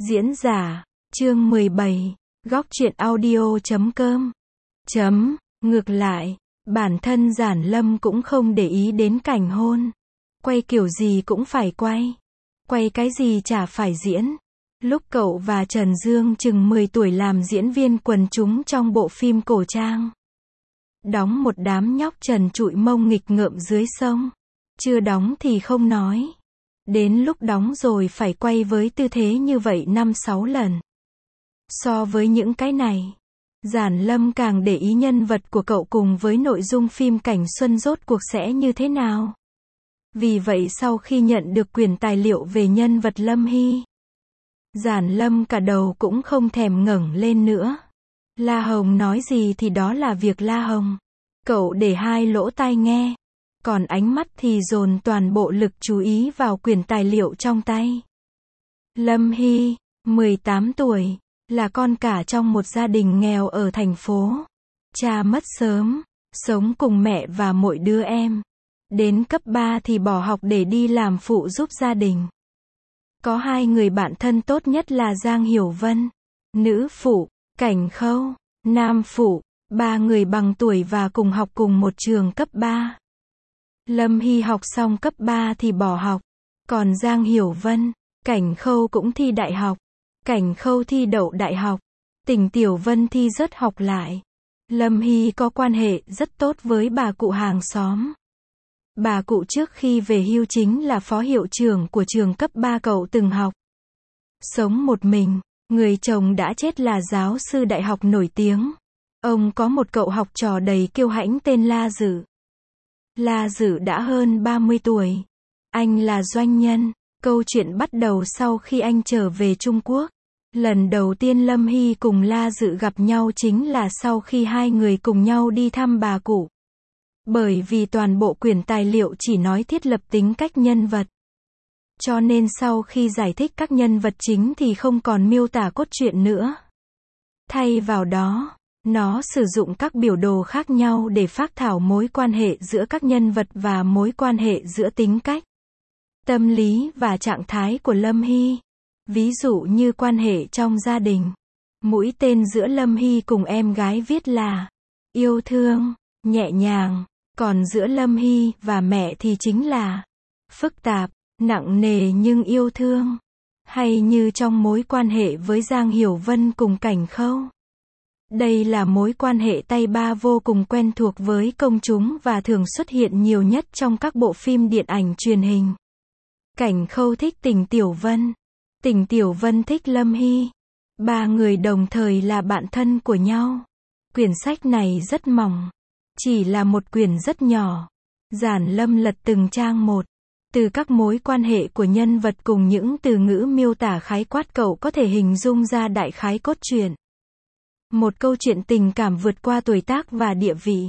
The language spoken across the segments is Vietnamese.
Diễn giả, chương 17, góc truyện audio.com. Ngược lại, bản thân Giản Lâm cũng không để ý đến cảnh hôn. Quay kiểu gì cũng phải quay. Quay cái gì chả phải diễn. Lúc cậu và Trần Dương chừng 10 tuổi làm diễn viên quần chúng trong bộ phim cổ trang. Đóng một đám nhóc trần trụi mông nghịch ngợm dưới sông. Chưa đóng thì không nói. Đến lúc đóng rồi phải quay với tư thế như vậy 5-6 lần. So với những cái này, Giản Lâm càng để ý nhân vật của cậu cùng với nội dung phim Cảnh Xuân rốt cuộc sẽ như thế nào. Vì vậy sau khi nhận được quyển tài liệu về nhân vật Lâm Hy, Giản Lâm cả đầu cũng không thèm ngẩng lên nữa. La Hồng nói gì thì đó là việc La Hồng. Cậu để hai lỗ tai nghe. Còn ánh mắt thì dồn toàn bộ lực chú ý vào quyển tài liệu trong tay. Lâm Hy, 18 tuổi, là con cả trong một gia đình nghèo ở thành phố. Cha mất sớm, sống cùng mẹ và mỗi đứa em. Đến cấp 3 thì bỏ học để đi làm phụ giúp gia đình. Có hai người bạn thân tốt nhất là Giang Hiểu Vân, nữ phụ, Cảnh Khâu, nam phụ, ba người bằng tuổi và cùng học cùng một trường cấp 3. Lâm Hy học xong cấp 3 thì bỏ học. Còn Giang Hiểu Vân, Cảnh Khâu cũng thi đại học. Cảnh Khâu thi đậu đại học. Tỉnh Tiểu Vân thi rớt học lại. Lâm Hy có quan hệ rất tốt với bà cụ hàng xóm. Bà cụ trước khi về hưu chính là phó hiệu trưởng của trường cấp 3 cậu từng học. Sống một mình, người chồng đã chết là giáo sư đại học nổi tiếng. Ông có một cậu học trò đầy kiêu hãnh tên La Dự. La Dự đã hơn 30 tuổi. Anh là doanh nhân. Câu chuyện bắt đầu sau khi anh trở về Trung Quốc. Lần đầu tiên Lâm Hy cùng La Dự gặp nhau chính là sau khi hai người cùng nhau đi thăm bà cụ. Bởi vì toàn bộ quyển tài liệu chỉ nói thiết lập tính cách nhân vật. Cho nên sau khi giải thích các nhân vật chính thì không còn miêu tả cốt truyện nữa. Thay vào đó, nó sử dụng các biểu đồ khác nhau để phác thảo mối quan hệ giữa các nhân vật và mối quan hệ giữa tính cách, tâm lý và trạng thái của Lâm Hy. Ví dụ như quan hệ trong gia đình. Mũi tên giữa Lâm Hy cùng em gái viết là yêu thương, nhẹ nhàng. Còn giữa Lâm Hy và mẹ thì chính là phức tạp, nặng nề nhưng yêu thương. Hay như trong mối quan hệ với Giang Hiểu Vân cùng Cảnh Khâu. Đây là mối quan hệ tay ba vô cùng quen thuộc với công chúng và thường xuất hiện nhiều nhất trong các bộ phim điện ảnh truyền hình. Cảnh Khâu thích Tỉnh Tiểu Vân. Tỉnh Tiểu Vân thích Lâm Hy. Ba người đồng thời là bạn thân của nhau. Quyển sách này rất mỏng. Chỉ là một quyển rất nhỏ. Giản Lâm lật từng trang một. Từ các mối quan hệ của nhân vật cùng những từ ngữ miêu tả khái quát cậu có thể hình dung ra đại khái cốt truyện. Một câu chuyện tình cảm vượt qua tuổi tác và địa vị.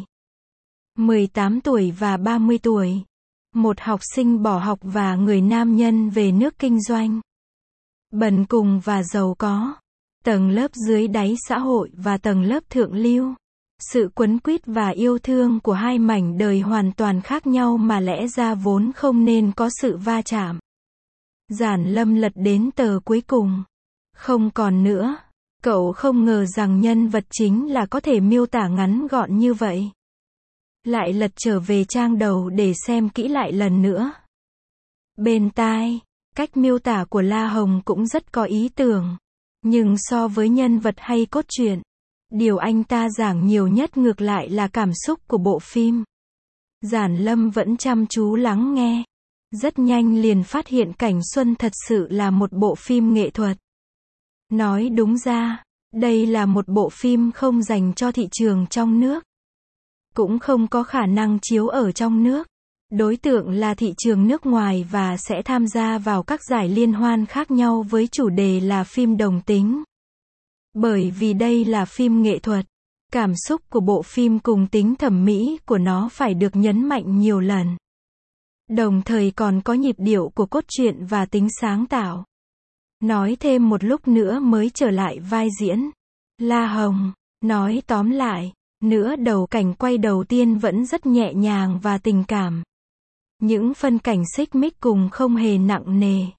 18 tuổi và 30 tuổi. Một học sinh bỏ học và người nam nhân về nước kinh doanh. Bần cùng và giàu có. Tầng lớp dưới đáy xã hội và tầng lớp thượng lưu. Sự quấn quýt và yêu thương của hai mảnh đời hoàn toàn khác nhau mà lẽ ra vốn không nên có sự va chạm. Giản Lâm lật đến tờ cuối cùng. Không còn nữa. Cậu không ngờ rằng nhân vật chính là có thể miêu tả ngắn gọn như vậy. Lại lật trở về trang đầu để xem kỹ lại lần nữa. Bên tai, cách miêu tả của La Hồng cũng rất có ý tưởng. Nhưng so với nhân vật hay cốt truyện, điều anh ta giảng nhiều nhất ngược lại là cảm xúc của bộ phim. Giản Lâm vẫn chăm chú lắng nghe. Rất nhanh liền phát hiện Cảnh Xuân thật sự là một bộ phim nghệ thuật. Nói đúng ra, đây là một bộ phim không dành cho thị trường trong nước. Cũng không có khả năng chiếu ở trong nước. Đối tượng là thị trường nước ngoài và sẽ tham gia vào các giải liên hoan khác nhau với chủ đề là phim đồng tính. Bởi vì đây là phim nghệ thuật, cảm xúc của bộ phim cùng tính thẩm mỹ của nó phải được nhấn mạnh nhiều lần. Đồng thời còn có nhịp điệu của cốt truyện và tính sáng tạo. Nói thêm một lúc nữa mới trở lại vai diễn. La Hồng, nói tóm lại, nửa đầu cảnh quay đầu tiên vẫn rất nhẹ nhàng và tình cảm. Những phân cảnh xích mích cùng không hề nặng nề.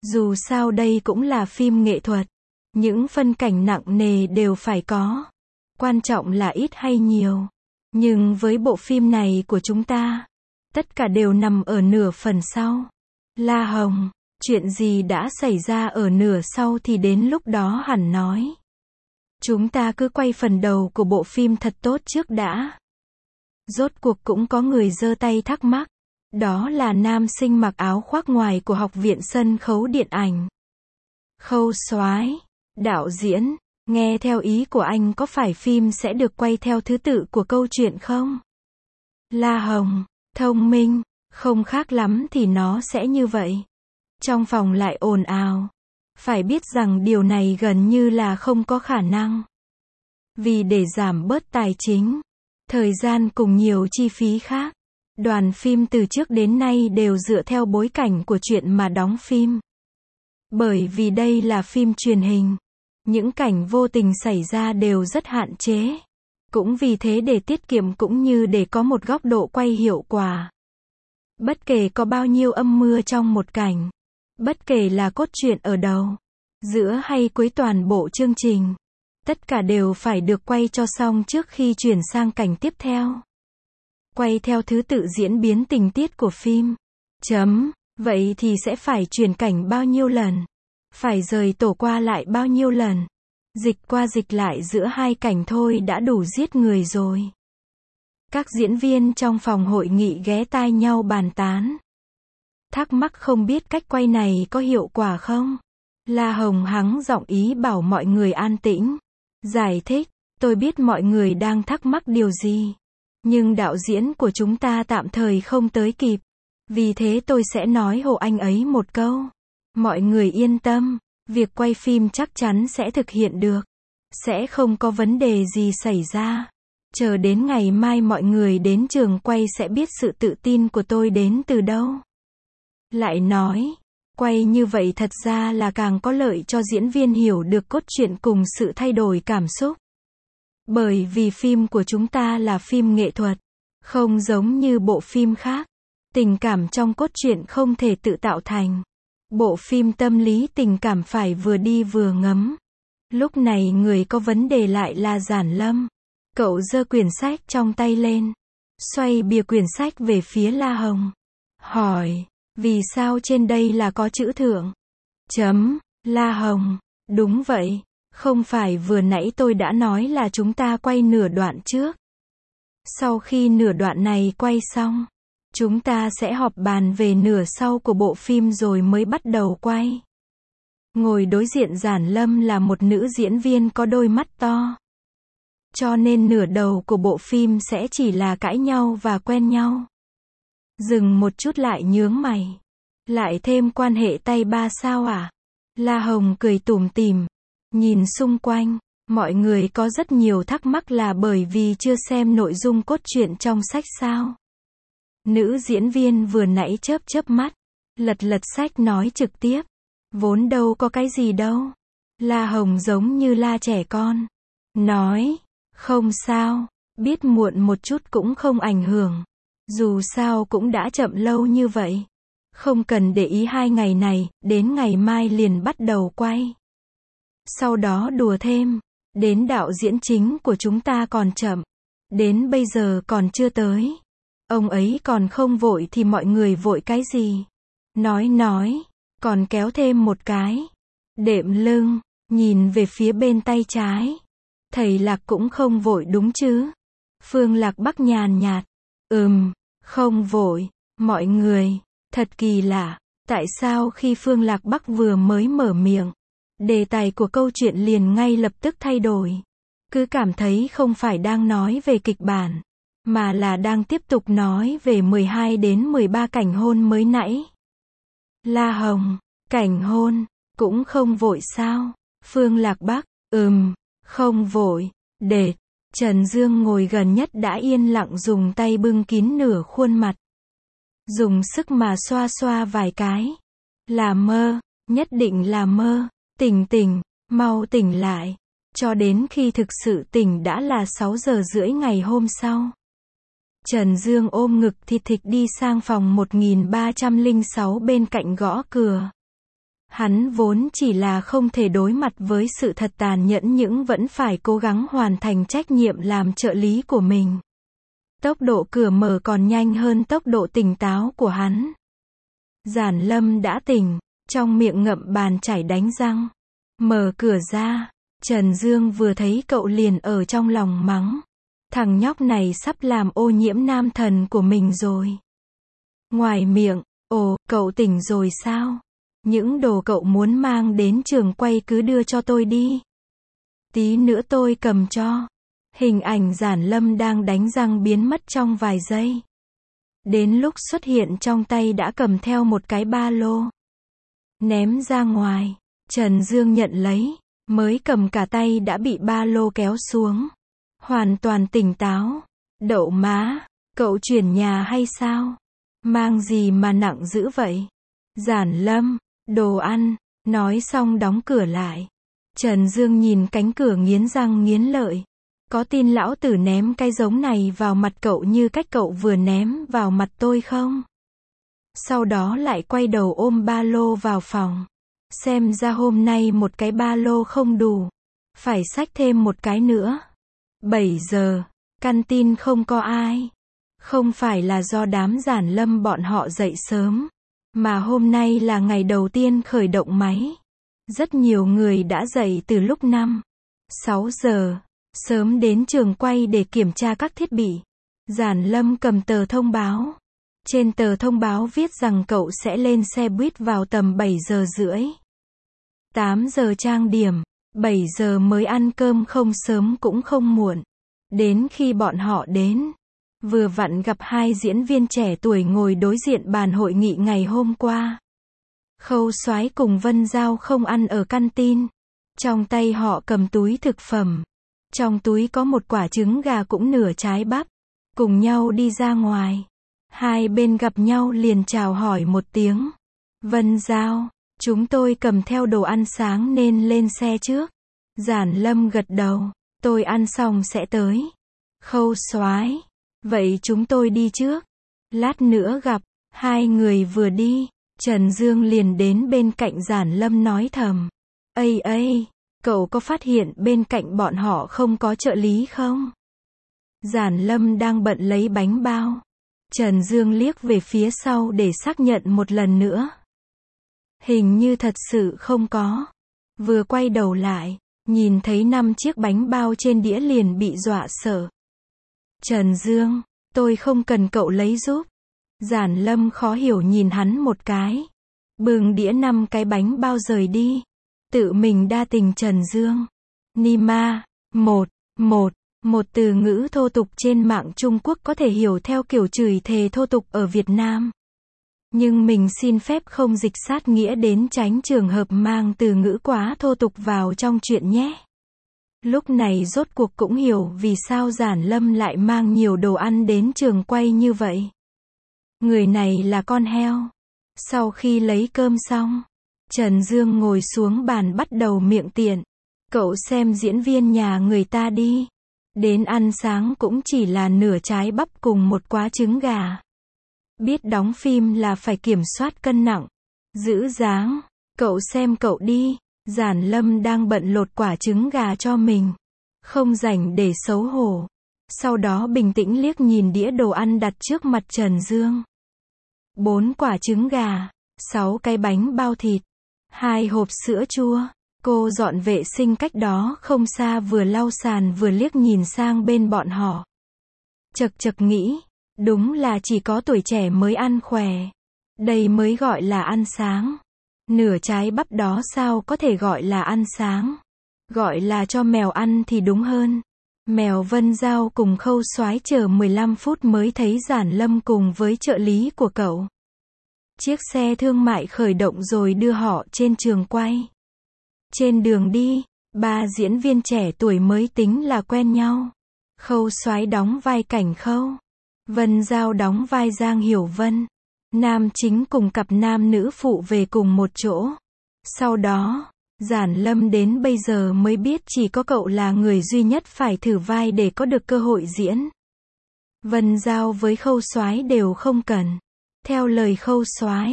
Dù sao đây cũng là phim nghệ thuật. Những phân cảnh nặng nề đều phải có. Quan trọng là ít hay nhiều. Nhưng với bộ phim này của chúng ta, tất cả đều nằm ở nửa phần sau. La Hồng, chuyện gì đã xảy ra ở nửa sau thì đến lúc đó hẳn nói. Chúng ta cứ quay phần đầu của bộ phim thật tốt trước đã. Rốt cuộc cũng có người giơ tay thắc mắc. Đó là nam sinh mặc áo khoác ngoài của Học viện Sân khấu Điện ảnh. Khâu Soái, đạo diễn, nghe theo ý của anh có phải phim sẽ được quay theo thứ tự của câu chuyện không? La Hồng, thông minh, không khác lắm thì nó sẽ như vậy. Trong phòng lại ồn ào. Phải biết rằng điều này gần như là không có khả năng. Vì để giảm bớt tài chính, thời gian cùng nhiều chi phí khác, đoàn phim từ trước đến nay đều dựa theo bối cảnh của chuyện mà đóng phim. Bởi vì đây là phim truyền hình, những cảnh vô tình xảy ra đều rất hạn chế. Cũng vì thế để tiết kiệm cũng như để có một góc độ quay hiệu quả. Bất kể có bao nhiêu âm mưa trong một cảnh, bất kể là cốt truyện ở đầu, giữa hay cuối toàn bộ chương trình, tất cả đều phải được quay cho xong trước khi chuyển sang cảnh tiếp theo. Quay theo thứ tự diễn biến tình tiết của phim. Vậy thì sẽ phải chuyển cảnh bao nhiêu lần? Phải rời tổ qua lại bao nhiêu lần? Dịch qua dịch lại giữa hai cảnh thôi đã đủ giết người rồi. Các diễn viên trong phòng hội nghị ghé tai nhau bàn tán. Thắc mắc không biết cách quay này có hiệu quả không? La Hồng hắng giọng ý bảo mọi người an tĩnh. Giải thích, tôi biết mọi người đang thắc mắc điều gì. Nhưng đạo diễn của chúng ta tạm thời không tới kịp. Vì thế tôi sẽ nói hộ anh ấy một câu. Mọi người yên tâm, việc quay phim chắc chắn sẽ thực hiện được. Sẽ không có vấn đề gì xảy ra. Chờ đến ngày mai mọi người đến trường quay sẽ biết sự tự tin của tôi đến từ đâu. Lại nói, quay như vậy thật ra là càng có lợi cho diễn viên hiểu được cốt truyện cùng sự thay đổi cảm xúc. Bởi vì phim của chúng ta là phim nghệ thuật, không giống như bộ phim khác. Tình cảm trong cốt truyện không thể tự tạo thành. Bộ phim tâm lý tình cảm phải vừa đi vừa ngấm. Lúc này người có vấn đề lại là Giản Lâm. Cậu giơ quyển sách trong tay lên, xoay bìa quyển sách về phía La Hồng. Hỏi, vì sao trên đây là có chữ thượng? La Hồng, đúng vậy, không phải vừa nãy tôi đã nói là chúng ta quay nửa đoạn trước. Sau khi nửa đoạn này quay xong, chúng ta sẽ họp bàn về nửa sau của bộ phim rồi mới bắt đầu quay. Ngồi đối diện Giản Lâm là một nữ diễn viên có đôi mắt to. Cho nên nửa đầu của bộ phim sẽ chỉ là cãi nhau và quen nhau. Dừng một chút lại nhướng mày. Lại thêm quan hệ tay ba sao à? La Hồng cười tủm tỉm. Nhìn xung quanh, mọi người có rất nhiều thắc mắc là bởi vì chưa xem nội dung cốt truyện trong sách sao. Nữ diễn viên vừa nãy chớp mắt, lật sách nói trực tiếp. Vốn đâu có cái gì đâu. La Hồng giống như la trẻ con. Nói, không sao, biết muộn một chút cũng không ảnh hưởng. Dù sao cũng đã chậm lâu như vậy. Không cần để ý 2 ngày này, đến ngày mai liền bắt đầu quay. Sau đó đùa thêm, đến đạo diễn chính của chúng ta còn chậm. Đến bây giờ còn chưa tới. Ông ấy còn không vội thì mọi người vội cái gì? Nói, còn kéo thêm một cái. Đệm lưng, nhìn về phía bên tay trái. Thầy Lạc cũng không vội đúng chứ? Phương Lạc Bắc nhàn nhạt. Không vội. Mọi người, thật kỳ lạ. Tại sao khi Phương Lạc Bắc vừa mới mở miệng, đề tài của câu chuyện liền ngay lập tức thay đổi. Cứ cảm thấy không phải đang nói về kịch bản, mà là đang tiếp tục nói về 12 đến 13 cảnh hôn mới nãy. La Hồng, cảnh hôn, cũng không vội sao? Phương Lạc Bắc, không vội. Đệt, Trần Dương ngồi gần nhất đã yên lặng dùng tay bưng kín nửa khuôn mặt. Dùng sức mà xoa xoa vài cái. Là mơ, nhất định là mơ. Tỉnh, mau tỉnh lại. Cho đến khi thực sự tỉnh đã là 6 giờ rưỡi ngày hôm sau. Trần Dương ôm ngực thịt đi sang phòng 1306 bên cạnh gõ cửa. Hắn vốn chỉ là không thể đối mặt với sự thật tàn nhẫn nhưng vẫn phải cố gắng hoàn thành trách nhiệm làm trợ lý của mình. Tốc độ cửa mở còn nhanh hơn tốc độ tỉnh táo của hắn. Giản Lâm đã tỉnh, trong miệng ngậm bàn chải đánh răng. Mở cửa ra, Trần Dương vừa thấy cậu liền ở trong lòng mắng. Thằng nhóc này sắp làm ô nhiễm nam thần của mình rồi. Ngoài miệng, ồ, cậu tỉnh rồi sao? Những đồ cậu muốn mang đến trường quay cứ đưa cho tôi đi. Tí nữa tôi cầm cho. Hình ảnh Giản Lâm đang đánh răng biến mất trong vài giây. Đến lúc xuất hiện trong tay đã cầm theo một cái ba lô. Ném ra ngoài, Trần Dương nhận lấy, mới cầm cả tay đã bị ba lô kéo xuống. Hoàn toàn tỉnh táo. Đậu má, cậu chuyển nhà hay sao? Mang gì mà nặng dữ vậy? Giản Lâm, đồ ăn, nói xong đóng cửa lại. Trần Dương nhìn cánh cửa nghiến răng nghiến lợi. Có tin lão tử ném cái giống này vào mặt cậu như cách cậu vừa ném vào mặt tôi không? Sau đó lại quay đầu ôm ba lô vào phòng. Xem ra hôm nay một cái ba lô không đủ. Phải xách thêm một cái nữa. 7 giờ, căn tin không có ai. Không phải là do đám Giản Lâm bọn họ dậy sớm, mà hôm nay là ngày đầu tiên khởi động máy. Rất nhiều người đã dậy từ lúc 5-6 giờ, sớm đến trường quay để kiểm tra các thiết bị. Giản Lâm cầm tờ thông báo. Trên tờ thông báo viết rằng cậu sẽ lên xe buýt vào tầm 7 giờ rưỡi. 8 giờ trang điểm, 7 giờ mới ăn cơm, không sớm cũng không muộn. Đến khi bọn họ đến, vừa vặn gặp hai diễn viên trẻ tuổi ngồi đối diện bàn hội nghị ngày hôm qua. Khâu Soái cùng Vân Giao không ăn ở căn tin. Trong tay họ cầm túi thực phẩm. Trong túi có một quả trứng gà cũng nửa trái bắp. Cùng nhau đi ra ngoài. Hai bên gặp nhau liền chào hỏi một tiếng. Vân Giao, chúng tôi cầm theo đồ ăn sáng nên lên xe trước. Giản Lâm gật đầu, tôi ăn xong sẽ tới. Khâu Soái, vậy chúng tôi đi trước. Lát nữa gặp. Hai người vừa đi, Trần Dương liền đến bên cạnh Giản Lâm nói thầm. Ây, cậu có phát hiện bên cạnh bọn họ không có trợ lý không? Giản Lâm đang bận lấy bánh bao. Trần Dương liếc về phía sau để xác nhận một lần nữa. Hình như thật sự không có. Vừa quay đầu lại, nhìn thấy 5 chiếc bánh bao trên đĩa liền bị dọa sợ. Trần Dương, tôi không cần cậu lấy giúp. Giản Lâm khó hiểu nhìn hắn một cái. Bưng đĩa 5 cái bánh bao rời đi. Tự mình đa tình Trần Dương. Nima, một từ ngữ thô tục trên mạng Trung Quốc có thể hiểu theo kiểu chửi thề thô tục ở Việt Nam. Nhưng mình xin phép không dịch sát nghĩa đến tránh trường hợp mang từ ngữ quá thô tục vào trong chuyện nhé. Lúc này rốt cuộc cũng hiểu vì sao Giản Lâm lại mang nhiều đồ ăn đến trường quay như vậy. Người này là con heo. Sau khi lấy cơm xong, Trần Dương ngồi xuống bàn bắt đầu miệng tiện. Cậu xem diễn viên nhà người ta đi. Đến ăn sáng cũng chỉ là nửa trái bắp cùng một quả trứng gà. Biết đóng phim là phải kiểm soát cân nặng, giữ dáng. Cậu xem cậu đi. Giản Lâm đang bận lột quả trứng gà cho mình. Không rảnh để xấu hổ. Sau đó bình tĩnh liếc nhìn đĩa đồ ăn đặt trước mặt Trần Dương. 4 quả trứng gà, 6 cái bánh bao thịt, 2 hộp sữa chua. Cô dọn vệ sinh cách đó không xa vừa lau sàn vừa liếc nhìn sang bên bọn họ. Chật nghĩ, đúng là chỉ có tuổi trẻ mới ăn khỏe. Đây mới gọi là ăn sáng. Nửa trái bắp đó sao có thể gọi là ăn sáng. Gọi là cho mèo ăn thì đúng hơn. Mèo Vân Giao cùng Khâu Soái chờ 15 phút mới thấy Giản Lâm cùng với trợ lý của cậu. Chiếc xe thương mại khởi động rồi đưa họ trên trường quay. Trên đường đi, 3 diễn viên trẻ tuổi mới tính là quen nhau. Khâu Soái đóng vai Cảnh Khâu. Vân Giao đóng vai Giang Hiểu Vân. Nam chính cùng cặp nam nữ phụ về cùng một chỗ. Sau đó, Giản Lâm đến bây giờ mới biết chỉ có cậu là người duy nhất phải thử vai để có được cơ hội diễn. Vân Giao với Khâu Soái đều không cần. Theo lời Khâu Soái,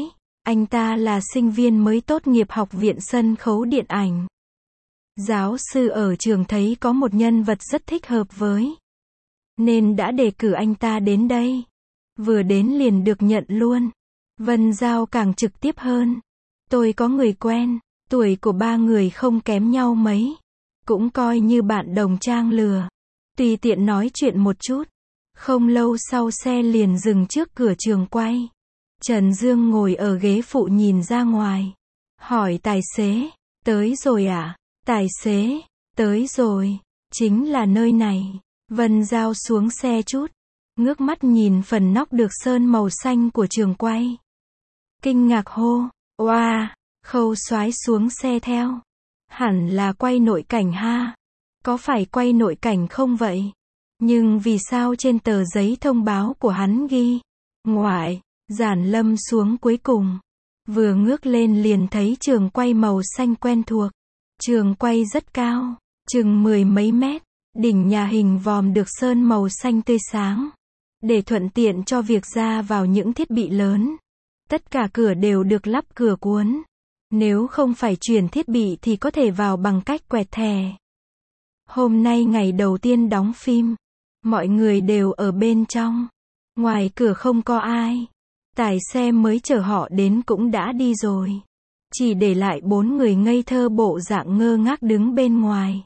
Anh ta là sinh viên mới tốt nghiệp Học viện Sân khấu Điện ảnh. Giáo sư ở trường thấy có một nhân vật rất thích hợp với, nên đã đề cử anh ta đến đây. Vừa đến liền được nhận luôn. Vân Giao càng trực tiếp hơn. Tôi có người quen, tuổi của ba người không kém nhau mấy. Cũng coi như bạn đồng trang lứa. Tùy tiện nói chuyện một chút. Không lâu sau xe liền dừng trước cửa trường quay. Trần Dương ngồi ở ghế phụ nhìn ra ngoài. Hỏi tài xế, tới rồi à? Tài xế, tới rồi, chính là nơi này. Vân Giao xuống xe chút, ngước mắt nhìn phần nóc được sơn màu xanh của trường quay. Kinh ngạc hô, oa, Khâu Soái xuống xe theo. Hẳn là quay nội cảnh ha. Có phải quay nội cảnh không vậy? Nhưng vì sao trên tờ giấy thông báo của hắn ghi ngoại? Giản Lâm xuống cuối cùng. Vừa ngước lên liền thấy trường quay màu xanh quen thuộc. Trường quay rất cao, chừng 10 mấy mét. Đỉnh nhà hình vòm được sơn màu xanh tươi sáng. Để thuận tiện cho việc ra vào những thiết bị lớn. Tất cả cửa đều được lắp cửa cuốn. Nếu không phải chuyển thiết bị thì có thể vào bằng cách quẹt thẻ. Hôm nay ngày đầu tiên đóng phim. Mọi người đều ở bên trong. Ngoài cửa không có ai. Tài xe mới chở họ đến cũng đã đi rồi. Chỉ để lại 4 người ngây thơ bộ dạng ngơ ngác đứng bên ngoài.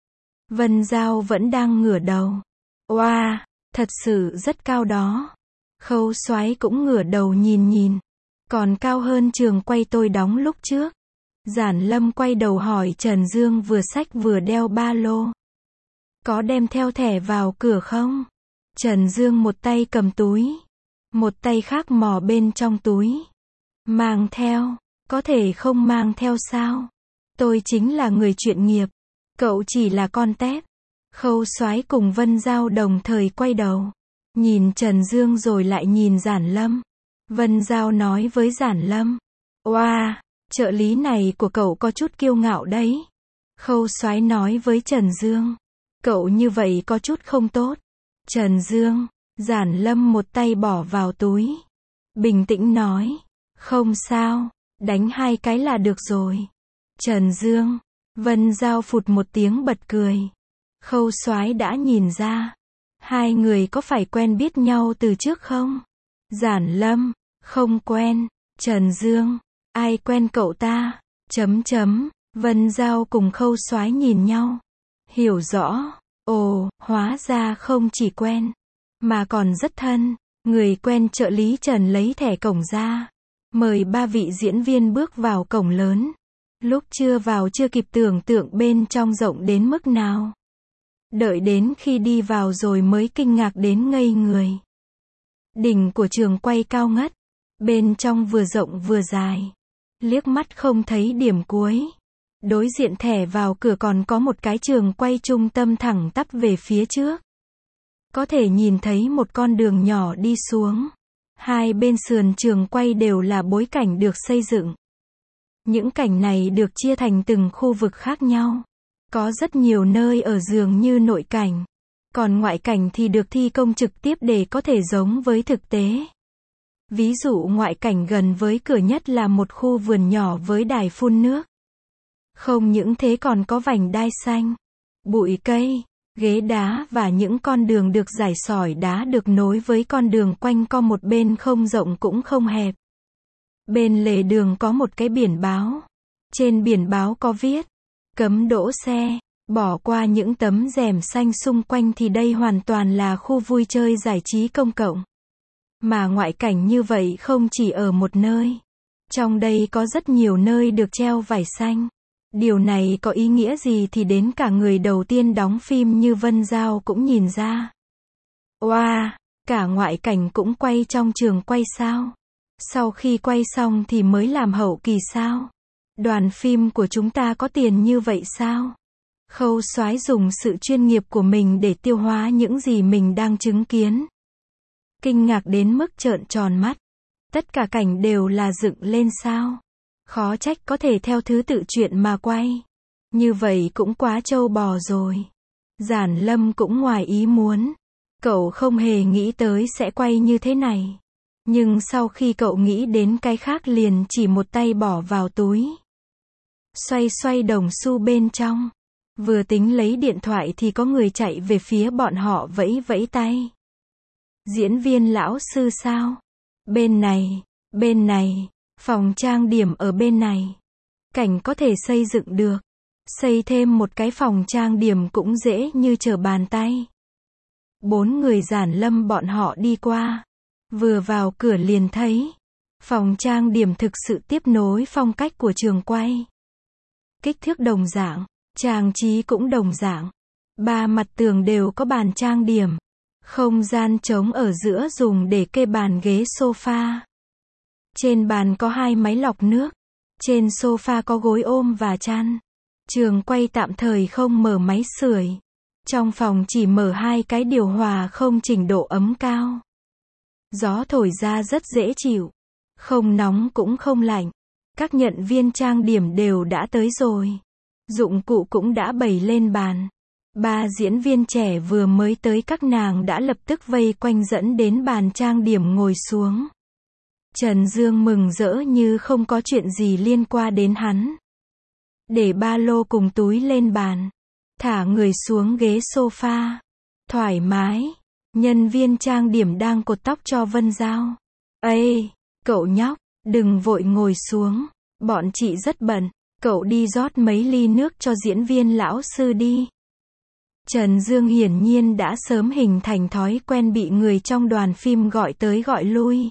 Vân Giao vẫn đang ngửa đầu. Oa, thật sự rất cao đó. Khâu Soái cũng ngửa đầu nhìn. Còn cao hơn trường quay tôi đóng lúc trước. Giản Lâm quay đầu hỏi Trần Dương vừa xách vừa đeo ba lô. Có đem theo thẻ vào cửa không? Trần Dương một tay cầm túi. Một tay khác mò bên trong túi. Mang theo. Có thể không mang theo sao? Tôi chính là người chuyên nghiệp. Cậu chỉ là con tép. Khâu Soái cùng Vân Giao đồng thời quay đầu. Nhìn Trần Dương rồi lại nhìn Giản Lâm. Vân Giao nói với Giản Lâm. Oa, trợ lý này của cậu có chút kiêu ngạo đấy. Khâu Soái nói với Trần Dương. Cậu như vậy có chút không tốt. Trần Dương, Giản Lâm một tay bỏ vào túi. Bình tĩnh nói. Không sao, đánh 2 cái là được rồi. Trần Dương, Vân Giao phụt một tiếng bật cười. Khâu Soái đã nhìn ra. 2 người có phải quen biết nhau từ trước không? Giản Lâm, không quen. Trần Dương, ai quen cậu ta? Vân Giao cùng Khâu Soái nhìn nhau. Hiểu rõ. Ồ, hóa ra không chỉ quen, mà còn rất thân. Người quen trợ lý Trần lấy thẻ cổng ra. Mời 3 vị diễn viên bước vào cổng lớn. Lúc chưa vào chưa kịp tưởng tượng bên trong rộng đến mức nào. Đợi đến khi đi vào rồi mới kinh ngạc đến ngây người. Đỉnh của trường quay cao ngất. Bên trong vừa rộng vừa dài. Liếc mắt không thấy điểm cuối. Đối diện thẻ vào cửa còn có một cái trường quay trung tâm thẳng tắp về phía trước. Có thể nhìn thấy một con đường nhỏ đi xuống. 2 bên sườn trường quay đều là bối cảnh được xây dựng. Những cảnh này được chia thành từng khu vực khác nhau. Có rất nhiều nơi ở dường như nội cảnh. Còn ngoại cảnh thì được thi công trực tiếp để có thể giống với thực tế. Ví dụ ngoại cảnh gần với cửa nhất là một khu vườn nhỏ với đài phun nước. Không những thế còn có vành đai xanh, bụi cây, ghế đá và những con đường được rải sỏi đá được nối với con đường quanh co một bên không rộng cũng không hẹp. Bên lề đường có một cái biển báo. Trên biển báo có viết, cấm đỗ xe. Bỏ qua những tấm rèm xanh xung quanh thì đây hoàn toàn là khu vui chơi giải trí công cộng. Mà ngoại cảnh như vậy không chỉ ở một nơi. Trong đây có rất nhiều nơi được treo vải xanh. Điều này có ý nghĩa gì thì đến cả người đầu tiên đóng phim như Vân Giao cũng nhìn ra. Oa, cả ngoại cảnh cũng quay trong trường quay sao? Sau khi quay xong thì mới làm hậu kỳ sao? Đoàn phim của chúng ta có tiền như vậy sao? Khâu Soái dùng sự chuyên nghiệp của mình để tiêu hóa những gì mình đang chứng kiến. Kinh ngạc đến mức trợn tròn mắt. Tất cả cảnh đều là dựng lên sao? Khó trách có thể theo thứ tự chuyện mà quay. Như vậy cũng quá trâu bò rồi. Giản Lâm cũng ngoài ý muốn. Cậu không hề nghĩ tới sẽ quay như thế này. Nhưng sau khi cậu nghĩ đến cái khác liền chỉ một tay bỏ vào túi. Xoay xoay đồng xu bên trong. Vừa tính lấy điện thoại thì có người chạy về phía bọn họ vẫy vẫy tay. Diễn viên lão sư sao? Bên này, phòng trang điểm ở bên này. Cảnh có thể xây dựng được. Xây thêm một cái phòng trang điểm cũng dễ như trở bàn tay. 4 người Giản Lâm bọn họ đi qua. Vừa vào cửa liền thấy. Phòng trang điểm thực sự tiếp nối phong cách của trường quay. Kích thước đồng dạng, trang trí cũng đồng dạng. 3 mặt tường đều có bàn trang điểm. Không gian trống ở giữa dùng để kê bàn ghế sofa. Trên bàn có 2 máy lọc nước. Trên sofa có gối ôm và chăn. Trường quay tạm thời không mở máy sưởi. Trong phòng chỉ mở 2 cái điều hòa không chỉnh độ ấm cao. Gió thổi ra rất dễ chịu. Không nóng cũng không lạnh. Các nhận viên trang điểm đều đã tới rồi. Dụng cụ cũng đã bày lên bàn. 3 diễn viên trẻ vừa mới tới các nàng đã lập tức vây quanh dẫn đến bàn trang điểm ngồi xuống. Trần Dương mừng rỡ như không có chuyện gì liên quan đến hắn. Để ba lô cùng túi lên bàn. Thả người xuống ghế sofa. Thoải mái. Nhân viên trang điểm đang cột tóc cho Vân Giao. Ê, cậu nhóc, đừng vội ngồi xuống. Bọn chị rất bận. Cậu đi rót mấy ly nước cho diễn viên lão sư đi. Trần Dương hiển nhiên đã sớm hình thành thói quen bị người trong đoàn phim gọi tới gọi lui.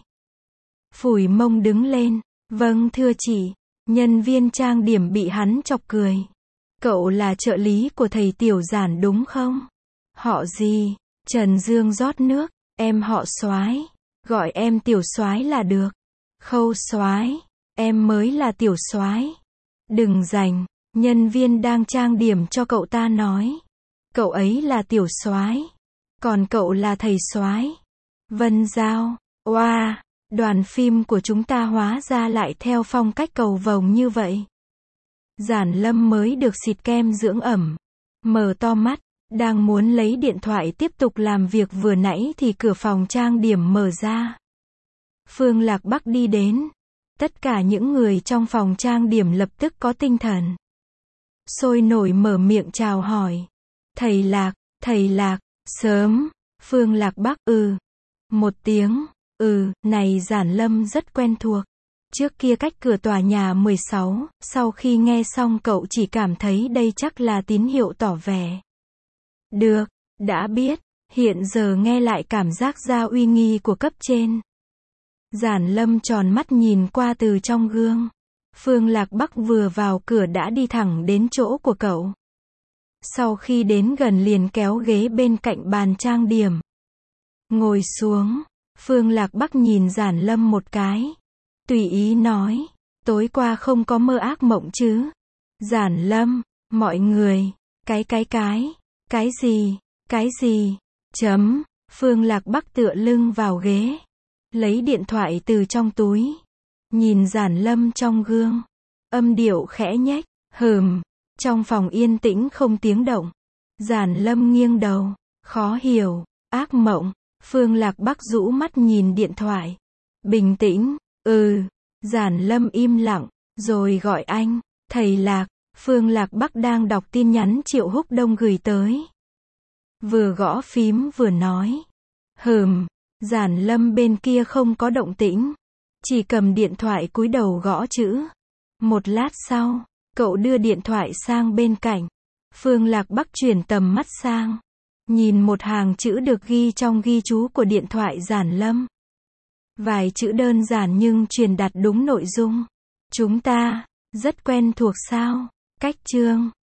Phủi mông đứng lên. Vâng thưa chị. Nhân viên trang điểm bị hắn chọc cười. Cậu là trợ lý của thầy Tiểu Giản đúng không? Họ gì? Trần Dương rót nước. Em họ Soái. Gọi em Tiểu Soái là được. Khâu Soái. Em mới là Tiểu Soái. Đừng rảnh. Nhân viên đang trang điểm cho cậu ta nói. Cậu ấy là Tiểu Soái. Còn cậu là thầy Soái. Vân Giao. Oa, đoàn phim của chúng ta hóa ra lại theo phong cách cầu vồng như vậy. Giản Lâm mới được xịt kem dưỡng ẩm. Mở to mắt. Đang muốn lấy điện thoại tiếp tục làm việc vừa nãy thì cửa phòng trang điểm mở ra. Phương Lạc Bắc đi đến. Tất cả những người trong phòng trang điểm lập tức có tinh thần. Sôi nổi mở miệng chào hỏi. Thầy Lạc, sớm. Phương Lạc Bắc, một tiếng, này Giản Lâm rất quen thuộc. Trước kia cách cửa tòa nhà 16, sau khi nghe xong cậu chỉ cảm thấy đây chắc là tín hiệu tỏ vẻ. Được, đã biết, hiện giờ nghe lại cảm giác ra uy nghi của cấp trên. Giản Lâm tròn mắt nhìn qua từ trong gương. Phương Lạc Bắc vừa vào cửa đã đi thẳng đến chỗ của cậu. Sau khi đến gần liền kéo ghế bên cạnh bàn trang điểm. Ngồi xuống. Phương Lạc Bắc nhìn Giản Lâm một cái. Tùy ý nói. Tối qua không có mơ ác mộng chứ? Giản Lâm. Mọi người. Cái gì? Phương Lạc Bắc tựa lưng vào ghế. Lấy điện thoại từ trong túi. Nhìn Giản Lâm trong gương. Âm điệu khẽ nhếch. Trong phòng yên tĩnh không tiếng động. Giản Lâm nghiêng đầu. Khó hiểu. Ác mộng. Phương Lạc Bắc rũ mắt nhìn điện thoại. Bình tĩnh. Giản Lâm im lặng. Rồi gọi anh. Thầy Lạc. Phương Lạc Bắc đang đọc tin nhắn Triệu Húc Đông gửi tới. Vừa gõ phím vừa nói. Giản Lâm bên kia không có động tĩnh. Chỉ cầm điện thoại cúi đầu gõ chữ. Một lát sau, cậu đưa điện thoại sang bên cạnh. Phương Lạc Bắc chuyển tầm mắt sang. Nhìn một hàng chữ được ghi trong ghi chú của điện thoại Giản Lâm. Vài chữ đơn giản nhưng truyền đạt đúng nội dung. Chúng ta, rất quen thuộc sao? Cách chương.